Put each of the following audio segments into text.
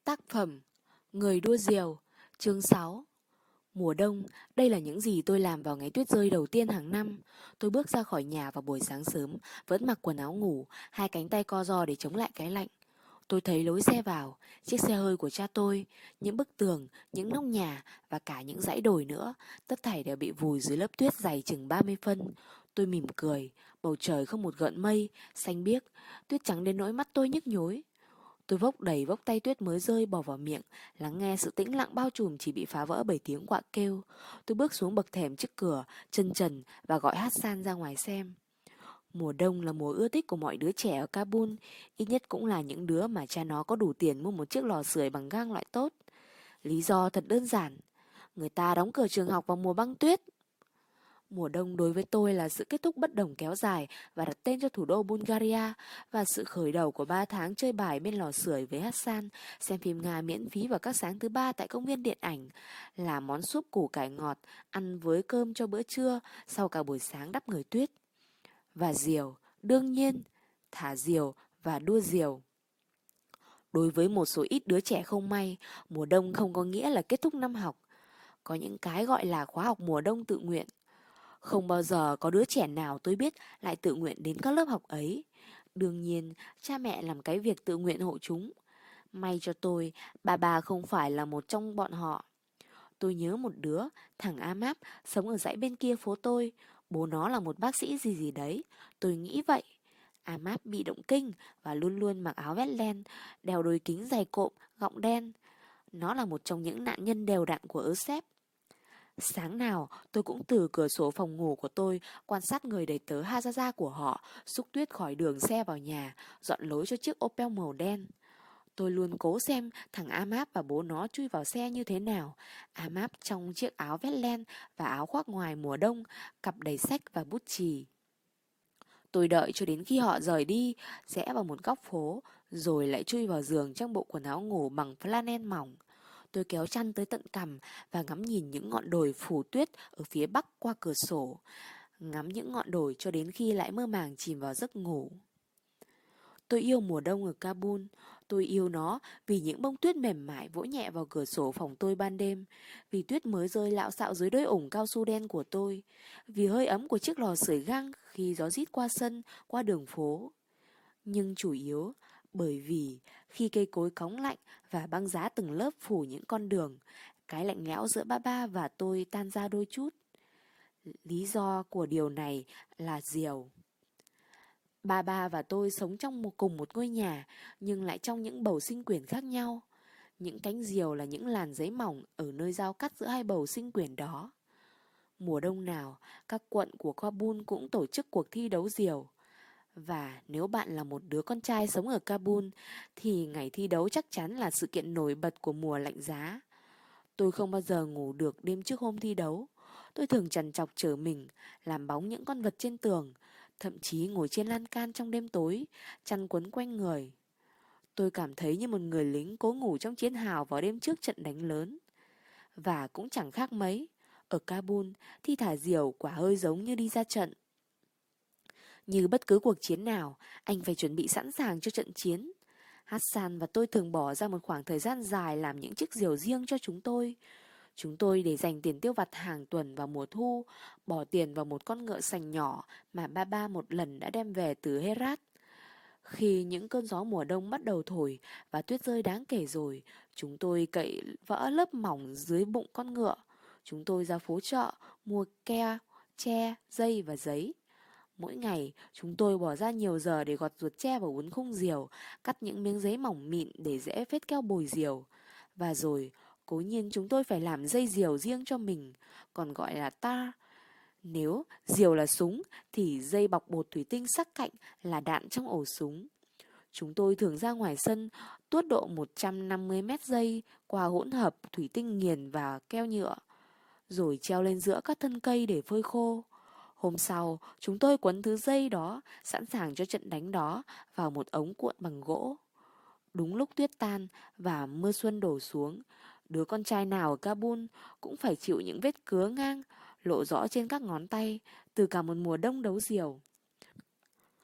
Tác phẩm Người đua diều, chương 6. Mùa đông, đây là những gì tôi làm vào ngày tuyết rơi đầu tiên hàng năm. Tôi bước ra khỏi nhà vào buổi sáng sớm, vẫn mặc quần áo ngủ, hai cánh tay co ro để chống lại cái lạnh. Tôi thấy lối xe vào, chiếc xe hơi của cha tôi, những bức tường, những nóc nhà và cả những dãy đồi nữa, tất thảy đều bị vùi dưới lớp tuyết dày chừng 30 phân. Tôi mỉm cười, bầu trời không một gợn mây, xanh biếc, tuyết trắng đến nỗi mắt tôi nhức nhối. Tôi vốc đầy vốc tay tuyết mới rơi bỏ vào miệng, lắng nghe sự tĩnh lặng bao trùm chỉ bị phá vỡ bởi tiếng quạ kêu. Tôi bước xuống bậc thềm trước cửa, chân trần và gọi Hassan ra ngoài xem. Mùa đông là mùa ưa thích của mọi đứa trẻ ở Kabul, ít nhất cũng là những đứa mà cha nó có đủ tiền mua một chiếc lò sưởi bằng gang loại tốt. Lý do thật đơn giản, người ta đóng cửa trường học vào mùa băng tuyết. Mùa đông đối với tôi là sự kết thúc bất đồng kéo dài và đặt tên cho thủ đô Bulgaria và sự khởi đầu của 3 tháng chơi bài bên lò sưởi với Hassan, xem phim Nga miễn phí vào các sáng thứ ba tại công viên điện ảnh, là món súp củ cải ngọt ăn với cơm cho bữa trưa sau cả buổi sáng đắp người tuyết. Và diều, đương nhiên, thả diều và đua diều. Đối với một số ít đứa trẻ không may, mùa đông không có nghĩa là kết thúc năm học. Có những cái gọi là khóa học mùa đông tự nguyện. Không bao giờ có đứa trẻ nào tôi biết lại tự nguyện đến các lớp học ấy. Đương nhiên, cha mẹ làm cái việc tự nguyện hộ chúng. May cho tôi, bà không phải là một trong bọn họ. Tôi nhớ một đứa, thằng Amap, sống ở dãy bên kia phố tôi. Bố nó là một bác sĩ gì gì đấy. Tôi nghĩ vậy. Amap bị động kinh và luôn luôn mặc áo vest len, đeo đôi kính dày cộm, gọng đen. Nó là một trong những nạn nhân đều đặn của ớt. Sáng nào tôi cũng từ cửa sổ phòng ngủ của tôi quan sát người đầy tớ Hazaza của họ xúc tuyết khỏi đường xe vào nhà, dọn lối cho chiếc Opel màu đen. Tôi luôn cố xem thằng Amap và bố nó chui vào xe như thế nào. Amap trong chiếc áo vest len và áo khoác ngoài mùa đông, cặp đầy sách và bút chì. Tôi đợi cho đến khi họ rời đi, rẽ vào một góc phố, rồi lại chui vào giường trong bộ quần áo ngủ bằng flannel mỏng. Tôi kéo chăn tới tận cằm và ngắm nhìn những ngọn đồi phủ tuyết ở phía bắc qua cửa sổ. Ngắm những ngọn đồi cho đến khi lại mơ màng chìm vào giấc ngủ. Tôi yêu mùa đông ở Kabul. Tôi yêu nó vì những bông tuyết mềm mại vỗ nhẹ vào cửa sổ phòng tôi ban đêm. Vì tuyết mới rơi lạo xạo dưới đôi ủng cao su đen của tôi. Vì hơi ấm của chiếc lò sưởi gang khi gió rít qua sân, qua đường phố. Nhưng chủ yếu bởi vì khi cây cối cóng lạnh và băng giá từng lớp phủ những con đường, cái lạnh lẽo giữa ba và tôi tan ra đôi chút. Lý do của điều này là diều. Ba và tôi sống trong cùng một ngôi nhà, nhưng lại trong những bầu sinh quyển khác nhau. Những cánh diều là những làn giấy mỏng ở nơi giao cắt giữa hai bầu sinh quyển đó. Mùa đông nào, các quận của Kabul cũng tổ chức cuộc thi đấu diều. Và nếu bạn là một đứa con trai sống ở Kabul, thì ngày thi đấu chắc chắn là sự kiện nổi bật của mùa lạnh giá. Tôi không bao giờ ngủ được đêm trước hôm thi đấu. Tôi thường trằn trọc trở mình, làm bóng những con vật trên tường, thậm chí ngồi trên lan can trong đêm tối, chăn quấn quanh người. Tôi cảm thấy như một người lính cố ngủ trong chiến hào vào đêm trước trận đánh lớn. Và cũng chẳng khác mấy, ở Kabul, thi thả diều quả hơi giống như đi ra trận. Như bất cứ cuộc chiến nào, anh phải chuẩn bị sẵn sàng cho trận chiến. Hassan và tôi thường bỏ ra một khoảng thời gian dài làm những chiếc diều riêng cho chúng tôi. Chúng tôi để dành tiền tiêu vặt hàng tuần vào mùa thu, bỏ tiền vào một con ngựa sành nhỏ mà ba một lần đã đem về từ Herat. Khi những cơn gió mùa đông bắt đầu thổi và tuyết rơi đáng kể rồi, chúng tôi cậy vỡ lớp mỏng dưới bụng con ngựa. Chúng tôi ra phố chợ, mua keo, tre, dây và giấy. Mỗi ngày, chúng tôi bỏ ra nhiều giờ để gọt ruột tre và uốn khung diều, cắt những miếng giấy mỏng mịn để dễ phết keo bồi diều. Và rồi, cố nhiên chúng tôi phải làm dây diều riêng cho mình, còn gọi là tar. Nếu diều là súng, thì dây bọc bột thủy tinh sắc cạnh là đạn trong ổ súng. Chúng tôi thường ra ngoài sân, tuốt độ 150 mét dây qua hỗn hợp thủy tinh nghiền và keo nhựa, rồi treo lên giữa các thân cây để phơi khô. Hôm sau, chúng tôi quấn thứ dây đó, sẵn sàng cho trận đánh đó, vào một ống cuộn bằng gỗ. Đúng lúc tuyết tan và mưa xuân đổ xuống, đứa con trai nào ở Kabul cũng phải chịu những vết cứa ngang, lộ rõ trên các ngón tay, từ cả một mùa đông đấu diều.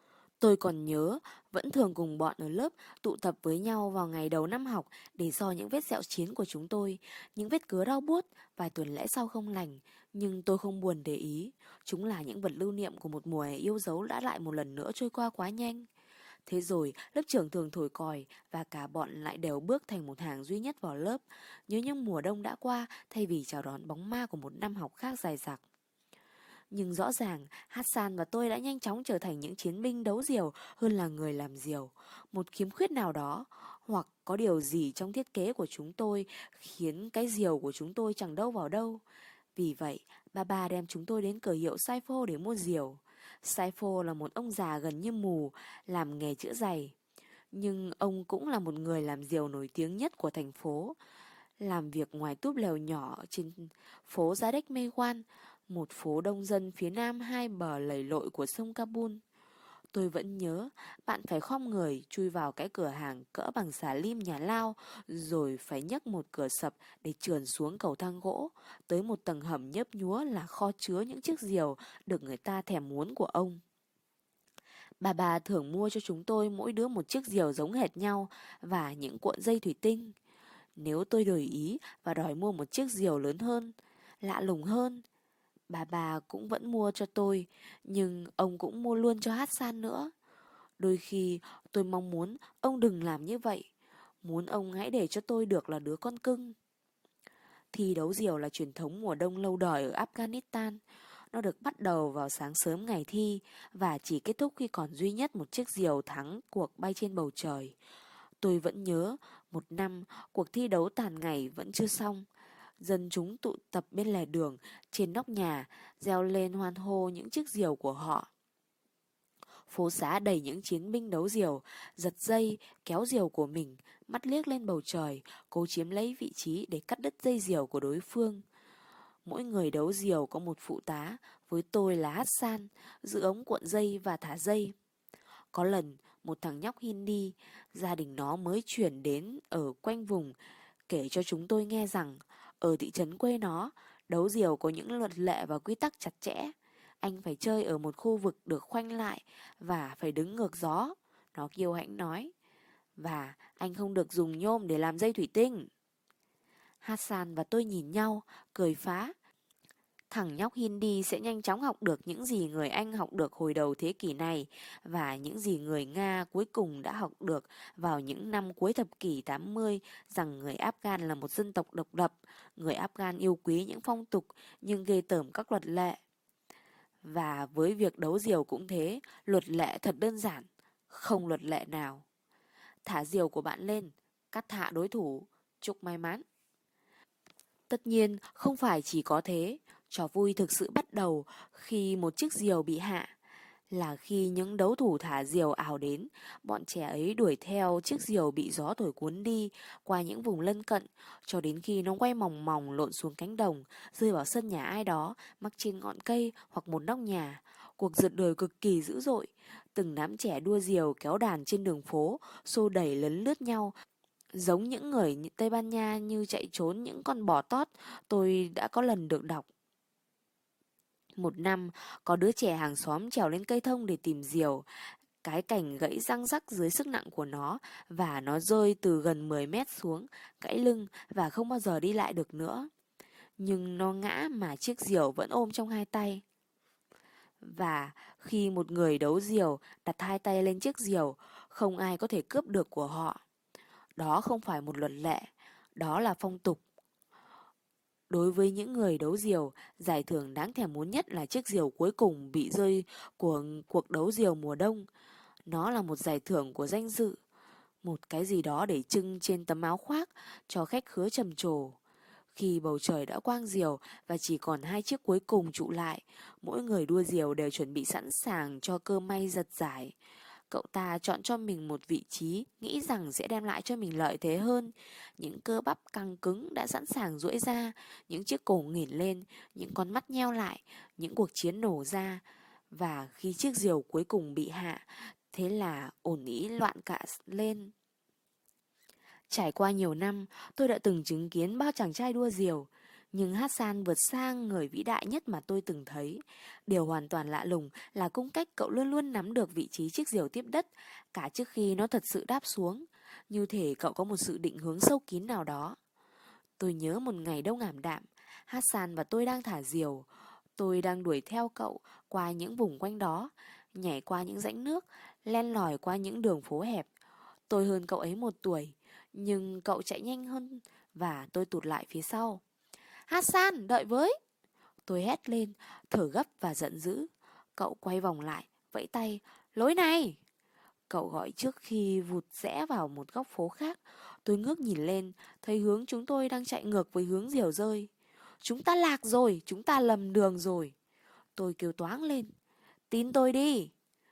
Tôi còn nhớ, vẫn thường cùng bọn ở lớp tụ tập với nhau vào ngày đầu năm học để so những vết sẹo chiến của chúng tôi, những vết cứa đau buốt, vài tuần lễ sau không lành. Nhưng tôi không buồn để ý, chúng là những vật lưu niệm của một mùa hè yêu dấu đã lại một lần nữa trôi qua quá nhanh. Thế rồi, lớp trưởng thường thổi còi và cả bọn lại đều bước thành một hàng duy nhất vào lớp, nhớ những mùa đông đã qua thay vì chào đón bóng ma của một năm học khác dài dặc. Nhưng rõ ràng, Hassan và tôi đã nhanh chóng trở thành những chiến binh đấu diều hơn là người làm diều. Một khiếm khuyết nào đó, hoặc có điều gì trong thiết kế của chúng tôi khiến cái diều của chúng tôi chẳng đâu vào đâu. Vì vậy, ba đem chúng tôi đến cửa hiệu Saifo để mua diều. Saifo là một ông già gần như mù, làm nghề chữa giày. Nhưng ông cũng là một người làm diều nổi tiếng nhất của thành phố. Làm việc ngoài túp lều nhỏ trên phố Zadek Mewan, một phố đông dân phía nam hai bờ lầy lội của sông Kabul. Tôi vẫn nhớ, bạn phải khom người chui vào cái cửa hàng cỡ bằng xà lim nhà Lao, rồi phải nhấc một cửa sập để trườn xuống cầu thang gỗ, tới một tầng hầm nhấp nhúa là kho chứa những chiếc diều được người ta thèm muốn của ông. Bà thường mua cho chúng tôi mỗi đứa một chiếc diều giống hệt nhau và những cuộn dây thủy tinh. Nếu tôi đổi ý và đòi mua một chiếc diều lớn hơn, lạ lùng hơn, bà cũng vẫn mua cho tôi, nhưng ông cũng mua luôn cho Hassan nữa. Đôi khi tôi mong muốn ông đừng làm như vậy, muốn ông hãy để cho tôi được là đứa con cưng. Thi đấu diều là truyền thống mùa đông lâu đời ở Afghanistan. Nó được bắt đầu vào sáng sớm ngày thi và chỉ kết thúc khi còn duy nhất một chiếc diều thắng cuộc bay trên bầu trời. Tôi vẫn nhớ, một năm, cuộc thi đấu tàn ngày vẫn chưa xong. Dân chúng tụ tập bên lề đường, trên nóc nhà, reo lên hoan hô những chiếc diều của họ. Phố xá đầy những chiến binh đấu diều, giật dây, kéo diều của mình, mắt liếc lên bầu trời, cố chiếm lấy vị trí để cắt đứt dây diều của đối phương. Mỗi người đấu diều có một phụ tá, với tôi là Hassan, giữ ống cuộn dây và thả dây. Có lần, một thằng nhóc Hindi, gia đình nó mới chuyển đến ở quanh vùng, kể cho chúng tôi nghe rằng ở thị trấn quê nó, đấu diều có những luật lệ và quy tắc chặt chẽ. Anh phải chơi ở một khu vực được khoanh lại và phải đứng ngược gió. Nó kiêu hãnh nói. Và anh không được dùng nhôm để làm dây thủy tinh. Hassan và tôi nhìn nhau, cười phá. Thằng nhóc Hindi sẽ nhanh chóng học được những gì người Anh học được hồi đầu thế kỷ này và những gì người Nga cuối cùng đã học được vào những năm cuối thập kỷ 80 rằng người Afghan là một dân tộc độc lập, người Afghan yêu quý những phong tục nhưng ghê tởm các luật lệ. Và với việc đấu diều cũng thế, luật lệ thật đơn giản, không luật lệ nào. Thả diều của bạn lên, cắt hạ đối thủ, chúc may mắn. Tất nhiên, không phải chỉ có thế, trò vui thực sự bắt đầu khi một chiếc diều bị hạ. Là khi những đấu thủ thả diều ào đến, bọn trẻ ấy đuổi theo chiếc diều bị gió thổi cuốn đi qua những vùng lân cận, cho đến khi nó quay mòng mòng lộn xuống cánh đồng, rơi vào sân nhà ai đó, mắc trên ngọn cây hoặc một nóc nhà. Cuộc rượt đuổi cực kỳ dữ dội. Từng đám trẻ đua diều kéo đàn trên đường phố, xô đẩy lấn lướt nhau, giống những người Tây Ban Nha như chạy trốn những con bò tót tôi đã có lần được đọc. Một năm, có đứa trẻ hàng xóm trèo lên cây thông để tìm diều. Cái cành gãy răng rắc dưới sức nặng của nó và nó rơi từ gần 10 mét xuống, gãy lưng và không bao giờ đi lại được nữa. Nhưng nó ngã mà chiếc diều vẫn ôm trong hai tay. Và khi một người đấu diều đặt hai tay lên chiếc diều, không ai có thể cướp được của họ. Đó không phải một luật lệ, đó là phong tục. Đối với những người đấu diều, giải thưởng đáng thèm muốn nhất là chiếc diều cuối cùng bị rơi của cuộc đấu diều mùa đông. Nó là một giải thưởng của danh dự, một cái gì đó để trưng trên tấm áo khoác cho khách khứa trầm trồ. Khi bầu trời đã quang diều và chỉ còn hai chiếc cuối cùng trụ lại, mỗi người đua diều đều chuẩn bị sẵn sàng cho cơ may giật giải. Cậu ta chọn cho mình một vị trí nghĩ rằng sẽ đem lại cho mình lợi thế hơn. Những cơ bắp căng cứng đã sẵn sàng duỗi ra, những chiếc cổ nghển lên, những con mắt nheo lại, những cuộc chiến nổ ra. Và khi chiếc diều cuối cùng bị hạ, thế là ồn ĩ loạn cả lên. Trải qua nhiều năm, tôi đã từng chứng kiến bao chàng trai đua diều. Nhưng Hassan vượt sang người vĩ đại nhất mà tôi từng thấy. Điều hoàn toàn lạ lùng là cung cách cậu luôn luôn nắm được vị trí chiếc diều tiếp đất, cả trước khi nó thật sự đáp xuống. Như thể cậu có một sự định hướng sâu kín nào đó. Tôi nhớ một ngày đông ảm đạm, Hassan và tôi đang thả diều. Tôi đang đuổi theo cậu qua những vùng quanh đó, nhảy qua những rãnh nước, len lỏi qua những đường phố hẹp. Tôi hơn cậu ấy 1 tuổi, nhưng cậu chạy nhanh hơn và tôi tụt lại phía sau. Hassan, đợi với! Tôi hét lên, thở gấp và giận dữ. Cậu quay vòng lại, vẫy tay, lối này! Cậu gọi trước khi vụt rẽ vào một góc phố khác. Tôi ngước nhìn lên, thấy hướng chúng tôi đang chạy ngược với hướng diều rơi. Chúng ta lạc rồi, chúng ta lầm đường rồi. Tôi kêu toáng lên. Tin tôi đi.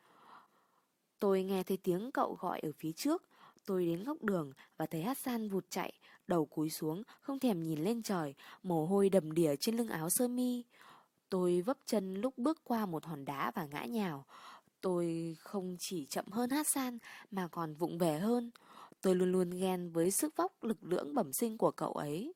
Tôi nghe thấy tiếng cậu gọi ở phía trước. Tôi đến góc đường và thấy Hassan vụt chạy, đầu cúi xuống, không thèm nhìn lên trời, mồ hôi đầm đìa trên lưng áo sơ mi. Tôi vấp chân lúc bước qua một hòn đá và ngã nhào. Tôi không chỉ chậm hơn Hassan mà còn vụng về hơn. Tôi luôn luôn ghen với sức vóc lực lưỡng bẩm sinh của cậu ấy.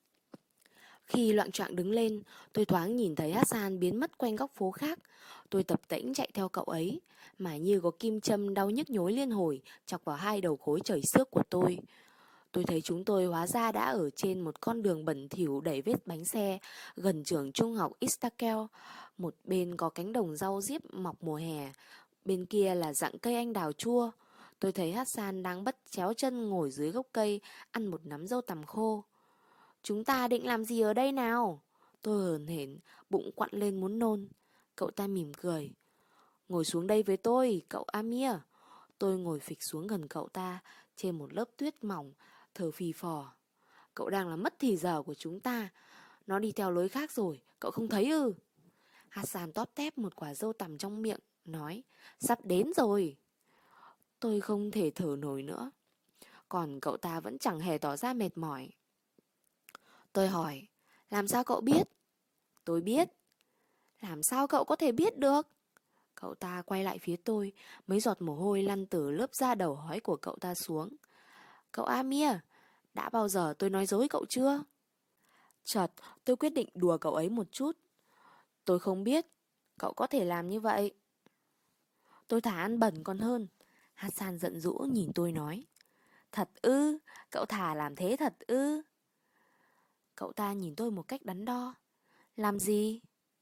Khi loạng choạng đứng lên, tôi thoáng nhìn thấy Hassan biến mất quanh góc phố khác. Tôi tập tễnh chạy theo cậu ấy, mà như có kim châm đau nhức nhối liên hồi chọc vào hai đầu gối chảy xước của tôi. Tôi thấy chúng tôi hóa ra đã ở trên một con đường bẩn thỉu đầy vết bánh xe gần trường trung học Istakel. Một bên có cánh đồng rau diếp mọc mùa hè, bên kia là rặng cây anh đào chua. Tôi thấy Hassan đang bắt chéo chân ngồi dưới gốc cây ăn một nắm dâu tằm khô. Chúng ta định làm gì ở đây nào? Tôi hờn hển, bụng quặn lên muốn nôn. Cậu ta mỉm cười. Ngồi xuống đây với tôi, cậu Amir. Tôi ngồi phịch xuống gần cậu ta, trên một lớp tuyết mỏng, thở phì phò. Cậu đang làm mất thì giờ của chúng ta. Nó đi theo lối khác rồi, cậu không thấy ư? Hassan tóp tép một quả dâu tằm trong miệng, nói, sắp đến rồi. Tôi không thể thở nổi nữa. Còn cậu ta vẫn chẳng hề tỏ ra mệt mỏi. Tôi hỏi, làm sao cậu biết? Tôi biết. Làm sao cậu có thể biết được? Cậu ta quay lại phía tôi, mấy giọt mồ hôi lăn từ lớp da đầu hói của cậu ta xuống. Cậu Amir, đã bao giờ tôi nói dối cậu chưa? Chợt, tôi quyết định đùa cậu ấy một chút. Tôi không biết, cậu có thể làm như vậy. Tôi thà ăn bẩn còn hơn. Hassan giận dữ nhìn tôi nói. Thật ư, cậu thà làm thế thật ư? Cậu ta nhìn tôi một cách đắn đo. Làm gì?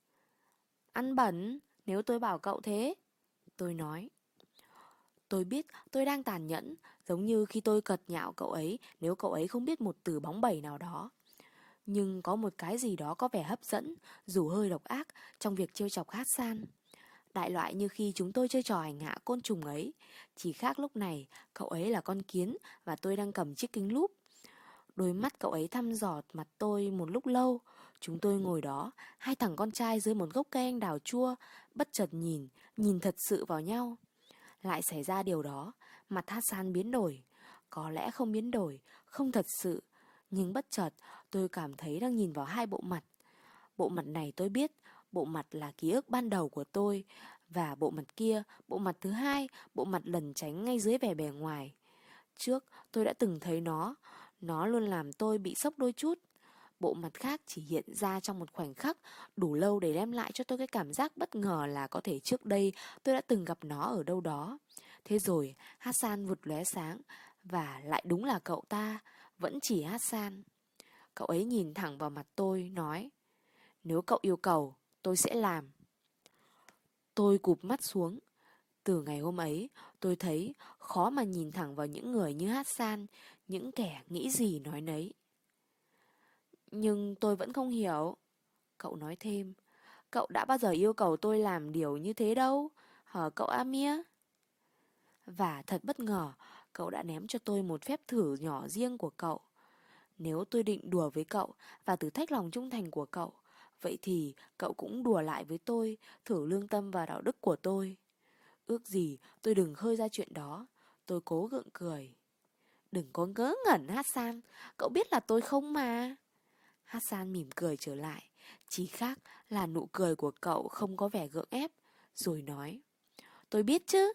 Ăn bẩn, nếu tôi bảo cậu thế. Tôi nói. Tôi biết tôi đang tàn nhẫn, giống như khi tôi cợt nhạo cậu ấy nếu cậu ấy không biết một từ bóng bẩy nào đó. Nhưng có một cái gì đó có vẻ hấp dẫn, dù hơi độc ác, trong việc trêu chọc Hassan. Đại loại như khi chúng tôi chơi trò hành hạ côn trùng ấy. Chỉ khác lúc này, cậu ấy là con kiến và tôi đang cầm chiếc kính lúp. Đôi mắt cậu ấy thăm dò mặt tôi một lúc lâu. Chúng tôi ngồi đó, hai thằng con trai dưới một gốc cây anh đào chua, bất chợt nhìn thật sự vào nhau. Lại xảy ra điều đó, mặt Hassan biến đổi. Có lẽ không biến đổi, không thật sự. Nhưng bất chợt, tôi cảm thấy đang nhìn vào hai bộ mặt. Bộ mặt này tôi biết, bộ mặt là ký ức ban đầu của tôi. Và bộ mặt kia, bộ mặt thứ hai, bộ mặt lẩn tránh ngay dưới vẻ bề ngoài. Trước, tôi đã từng thấy nó luôn làm tôi bị sốc đôi chút. Bộ mặt khác chỉ hiện ra trong một khoảnh khắc đủ lâu để đem lại cho tôi cái cảm giác bất ngờ là có thể trước đây tôi đã từng gặp nó ở đâu đó. Thế rồi, Hassan vụt lóe sáng, và lại đúng là cậu ta, vẫn chỉ Hassan. Cậu ấy nhìn thẳng vào mặt tôi, nói, nếu cậu yêu cầu, tôi sẽ làm. Tôi cụp mắt xuống. Từ ngày hôm ấy, tôi thấy khó mà nhìn thẳng vào những người như Hassan, những kẻ nghĩ gì nói nấy. Nhưng tôi vẫn không hiểu. Cậu nói thêm, cậu đã bao giờ yêu cầu tôi làm điều như thế đâu, hả cậu Amir? Và thật bất ngờ, cậu đã ném cho tôi một phép thử nhỏ riêng của cậu. Nếu tôi định đùa với cậu và thử thách lòng trung thành của cậu, vậy thì cậu cũng đùa lại với tôi, thử lương tâm và đạo đức của tôi. Ước gì tôi đừng khơi ra chuyện đó. Tôi cố gượng cười. Đừng có ngớ ngẩn Hassan, cậu biết là tôi không mà. Hassan mỉm cười trở lại, chỉ khác là nụ cười của cậu không có vẻ gượng ép, rồi nói, tôi biết chứ.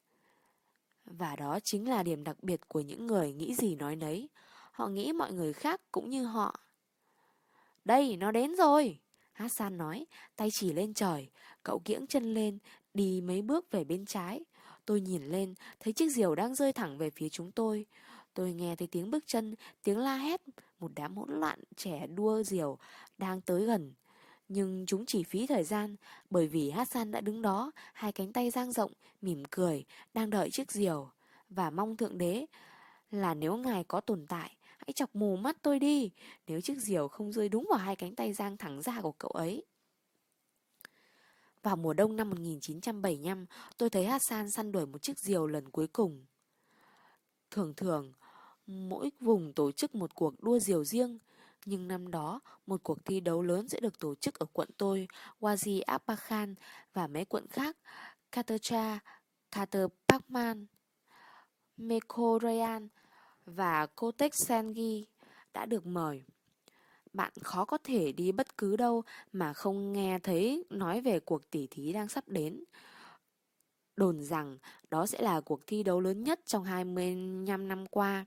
Và đó chính là điểm đặc biệt của những người nghĩ gì nói nấy. Họ nghĩ mọi người khác cũng như họ. Đây, nó đến rồi. Hassan nói, tay chỉ lên trời. Cậu kiễng chân lên, đi mấy bước về bên trái. Tôi nhìn lên, thấy chiếc diều đang rơi thẳng về phía chúng tôi. Tôi nghe thấy tiếng bước chân, tiếng la hét, một đám hỗn loạn trẻ đua diều đang tới gần. Nhưng chúng chỉ phí thời gian, bởi vì Hassan đã đứng đó, hai cánh tay dang rộng, mỉm cười, đang đợi chiếc diều. Và mong Thượng Đế là nếu ngài có tồn tại, hãy chọc mù mắt tôi đi, nếu chiếc diều không rơi đúng vào hai cánh tay dang thẳng ra của cậu ấy. Vào mùa đông năm 1975, tôi thấy Hassan săn đuổi một chiếc diều lần cuối cùng. Thường thường, mỗi vùng tổ chức một cuộc đua diều riêng, nhưng năm đó, một cuộc thi đấu lớn sẽ được tổ chức ở quận tôi, Wadi Abakhan và mấy quận khác, Katacha, Khater-Pakhman, Mekorayan và Kotek Sengi đã được mời. Bạn khó có thể đi bất cứ đâu mà không nghe thấy nói về cuộc tỉ thí đang sắp đến. Đồn rằng đó sẽ là cuộc thi đấu lớn nhất trong 25 năm qua.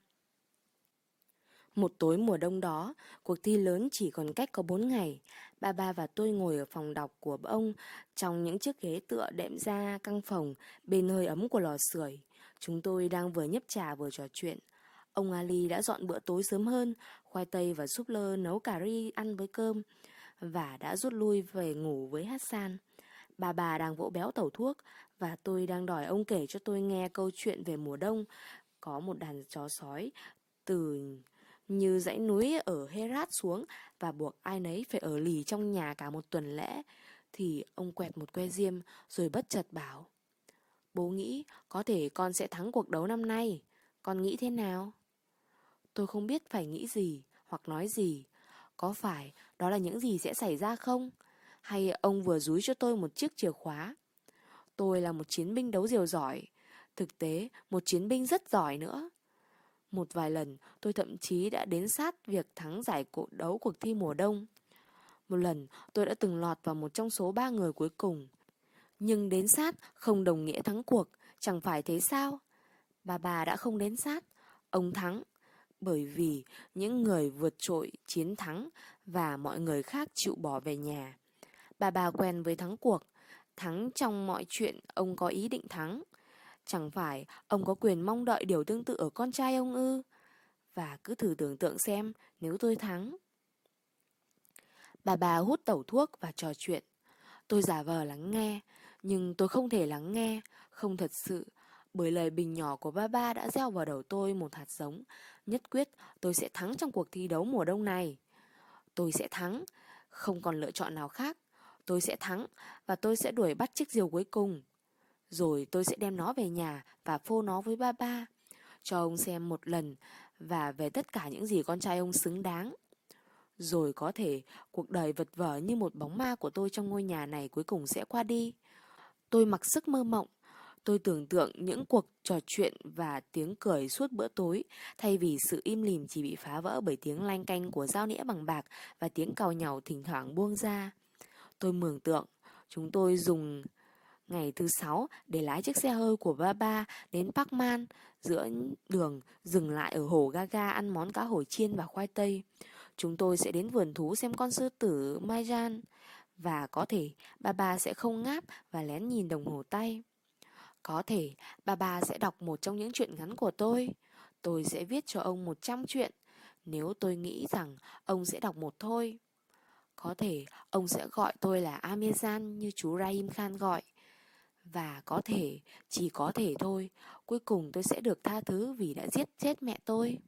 Một tối mùa đông đó, cuộc thi lớn chỉ còn cách có 4 ngày. Ba và tôi ngồi ở phòng đọc của ông trong những chiếc ghế tựa đệm ra căng phòng bên hơi ấm của lò sưởi. Chúng tôi đang vừa nhấp trà vừa trò chuyện. Ông Ali đã dọn bữa tối sớm hơn, khoai tây và súp lơ nấu cà ri ăn với cơm và đã rút lui về ngủ với Hassan. Bà đang vỗ béo tẩu thuốc và tôi đang đòi ông kể cho tôi nghe câu chuyện về mùa đông. Có một đàn chó sói từ như dãy núi ở Herat xuống và buộc ai nấy phải ở lì trong nhà cả một tuần lễ. Thì ông quẹt một que diêm rồi bất chợt bảo: Bố nghĩ có thể con sẽ thắng cuộc đấu năm nay. Con nghĩ thế nào? Tôi không biết phải nghĩ gì hoặc nói gì. Có phải đó là những gì sẽ xảy ra không? Hay ông vừa dúi cho tôi một chiếc chìa khóa? Tôi là một chiến binh đấu diều giỏi. Thực tế, một chiến binh rất giỏi nữa. Một vài lần, tôi thậm chí đã đến sát việc thắng giải đấu cuộc thi mùa đông. Một lần, tôi đã từng lọt vào một trong số 3 người cuối cùng. Nhưng đến sát không đồng nghĩa thắng cuộc, chẳng phải thế sao? Bà đã không đến sát, ông thắng. Bởi vì những người vượt trội chiến thắng và mọi người khác chịu bỏ về nhà. Bà quen với thắng cuộc, thắng trong mọi chuyện ông có ý định thắng. Chẳng phải ông có quyền mong đợi điều tương tự ở con trai ông ư? Và cứ thử tưởng tượng xem nếu tôi thắng. Bà hút tẩu thuốc và trò chuyện. Tôi giả vờ lắng nghe, nhưng tôi không thể lắng nghe, không thật sự, bởi lời bình nhỏ của ba đã gieo vào đầu tôi một hạt giống. Nhất quyết tôi sẽ thắng trong cuộc thi đấu mùa đông này. Tôi sẽ thắng, không còn lựa chọn nào khác. Tôi sẽ thắng và tôi sẽ đuổi bắt chiếc diều cuối cùng. Rồi tôi sẽ đem nó về nhà và phô nó với ba. Cho ông xem một lần và về tất cả những gì con trai ông xứng đáng. Rồi có thể cuộc đời vật vờ như một bóng ma của tôi trong ngôi nhà này cuối cùng sẽ qua đi. Tôi mặc sức mơ mộng. Tôi tưởng tượng những cuộc trò chuyện và tiếng cười suốt bữa tối, thay vì sự im lìm chỉ bị phá vỡ bởi tiếng lanh canh của dao nĩa bằng bạc và tiếng càu nhàu thỉnh thoảng buông ra. Tôi mường tượng chúng tôi dùng ngày thứ 6 để lái chiếc xe hơi của ba đến Parkman, giữa đường dừng lại ở hồ Gaga ăn món cá hồi chiên và khoai tây. Chúng tôi sẽ đến vườn thú xem con sư tử Maijan. Và có thể ba sẽ không ngáp và lén nhìn đồng hồ tay. Có thể ba sẽ đọc một trong những truyện ngắn của tôi. Tôi sẽ viết cho ông 100 chuyện, nếu tôi nghĩ rằng ông sẽ đọc một thôi. Có thể ông sẽ gọi tôi là Amirjan như chú Rahim Khan gọi. Và có thể, chỉ có thể thôi, cuối cùng tôi sẽ được tha thứ vì đã giết chết mẹ tôi.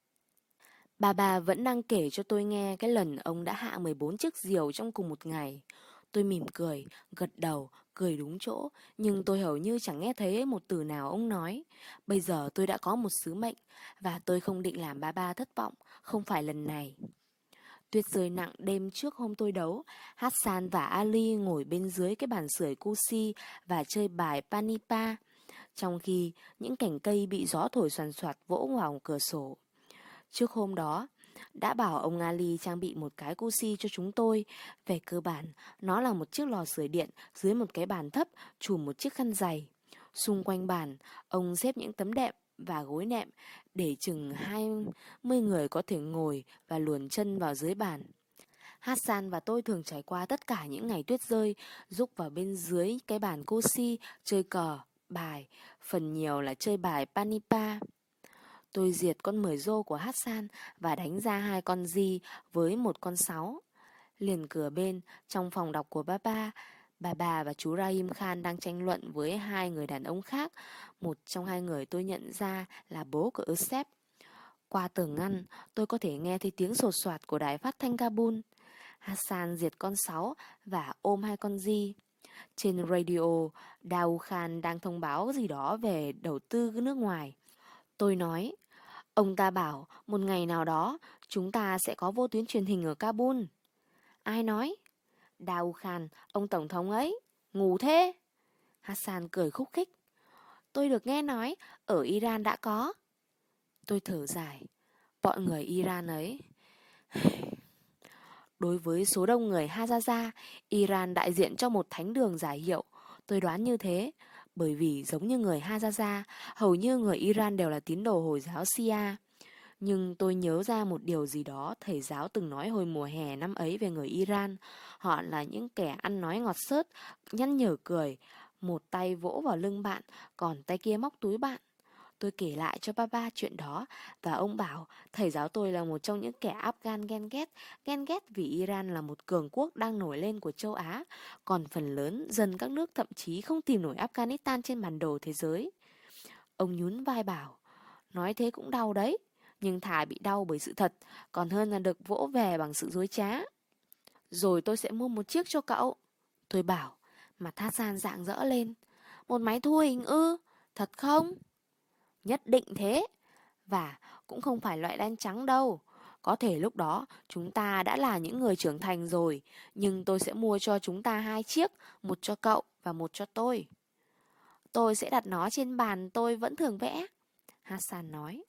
Bà vẫn đang kể cho tôi nghe cái lần ông đã hạ 14 chiếc diều trong cùng một ngày. Tôi mỉm cười, gật đầu, cười đúng chỗ, nhưng tôi hầu như chẳng nghe thấy một từ nào ông nói. Bây giờ tôi đã có một sứ mệnh, và tôi không định làm ba thất vọng, không phải lần này. Tuyết rơi nặng đêm trước hôm tôi đấu, Hassan và Ali ngồi bên dưới cái bàn sưởi Kusi và chơi bài Panipa, trong khi những cành cây bị gió thổi xoàn xoạt vỗ vào cửa sổ. Trước hôm đó, đã bảo ông Ali trang bị một cái Kusi cho chúng tôi. Về cơ bản, nó là một chiếc lò sưởi điện dưới một cái bàn thấp trùm một chiếc khăn dày. Xung quanh bàn, ông xếp những tấm đệm và gối nệm để chừng 20 người có thể ngồi và luồn chân vào dưới bàn. Hassan và tôi thường trải qua tất cả những ngày tuyết rơi, rúc vào bên dưới cái bàn cô si, chơi cờ, bài, phần nhiều là chơi bài Panipa. Tôi diệt con 10 rô của Hassan và đánh ra 2 con di với một con 6. Liền cửa bên, trong phòng đọc của bà và chú Rahim Khan đang tranh luận với 2 người đàn ông khác. Một trong 2 người tôi nhận ra là bố của Euseb. Qua tường ngăn, tôi có thể nghe thấy tiếng sột soạt của đài phát thanh Kabul. Hassan diệt con 6 và ôm 2 con di. Trên radio, Daoud Khan đang thông báo gì đó về đầu tư nước ngoài. Tôi nói, ông ta bảo một ngày nào đó chúng ta sẽ có vô tuyến truyền hình ở Kabul. Ai nói? Daoud Khan, ông tổng thống ấy. Ngu thế. Hassan cười khúc khích. Tôi được nghe nói ở Iran đã có. Tôi thở dài. Bọn người Iran ấy. Đối với số đông người Hazaza, Iran đại diện cho một thánh đường giả hiệu. Tôi đoán như thế, bởi vì giống như người Hazaza, hầu như người Iran đều là tín đồ Hồi giáo Shia. Nhưng tôi nhớ ra một điều gì đó thầy giáo từng nói hồi mùa hè năm ấy về người Iran. Họ là những kẻ ăn nói ngọt xớt, nhăn nhở cười. Một tay vỗ vào lưng bạn, còn tay kia móc túi bạn. Tôi kể lại cho ba chuyện đó và ông bảo thầy giáo tôi là một trong những kẻ Afghan ghen ghét vì Iran là một cường quốc đang nổi lên của châu Á, còn phần lớn dân các nước thậm chí không tìm nổi Afghanistan trên bản đồ thế giới. Ông nhún vai bảo, nói thế cũng đau đấy, nhưng thà bị đau bởi sự thật, còn hơn là được vỗ về bằng sự dối trá. Rồi tôi sẽ mua một chiếc cho cậu. Tôi bảo, mặt Hassan rạng rỡ lên. Một máy thu hình ư? Thật không? Nhất định thế. Và cũng không phải loại đen trắng đâu. Có thể lúc đó chúng ta đã là những người trưởng thành rồi, nhưng tôi sẽ mua cho chúng ta 2 chiếc, một cho cậu và một cho tôi. Tôi sẽ đặt nó trên bàn tôi vẫn thường vẽ, Hassan nói.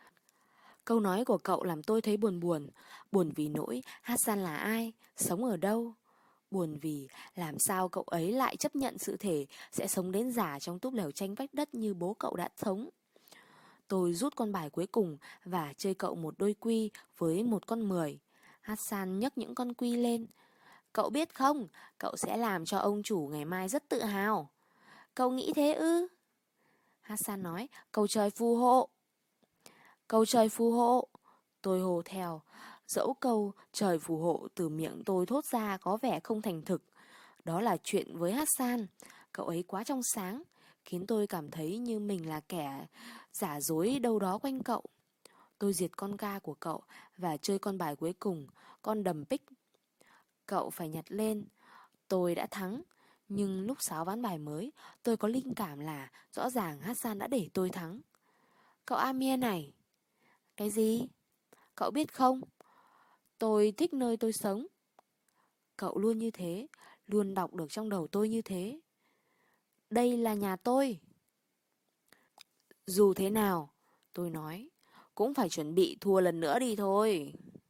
Câu nói của cậu làm tôi thấy buồn buồn. Buồn vì nỗi Hassan là ai, sống ở đâu. Buồn vì làm sao cậu ấy lại chấp nhận sự thể sẽ sống đến già trong túp lều tranh vách đất như bố cậu đã sống. Tôi rút con bài cuối cùng và chơi cậu một đôi quy với một con 10. Hassan nhấc những con quy lên. Cậu biết không, cậu sẽ làm cho ông chủ ngày mai rất tự hào. Cậu nghĩ thế ư? Hassan nói, cầu trời phù hộ. Cầu trời phù hộ. Tôi hô theo. Dẫu câu trời phù hộ từ miệng tôi thốt ra có vẻ không thành thực. Đó là chuyện với Hassan. Cậu ấy quá trong sáng, khiến tôi cảm thấy như mình là kẻ giả dối đâu đó quanh cậu. Tôi diệt con ca của cậu và chơi con bài cuối cùng, con đầm pích. Cậu phải nhặt lên. Tôi đã thắng. Nhưng lúc sáo ván bài mới, tôi có linh cảm là rõ ràng Hassan đã để tôi thắng. Cậu Amir này. Cái gì? Cậu biết không? Tôi thích nơi tôi sống. Cậu luôn như thế, luôn đọc được trong đầu tôi như thế. Đây là nhà tôi. Dù thế nào, tôi nói, cũng phải chuẩn bị thua lần nữa đi thôi.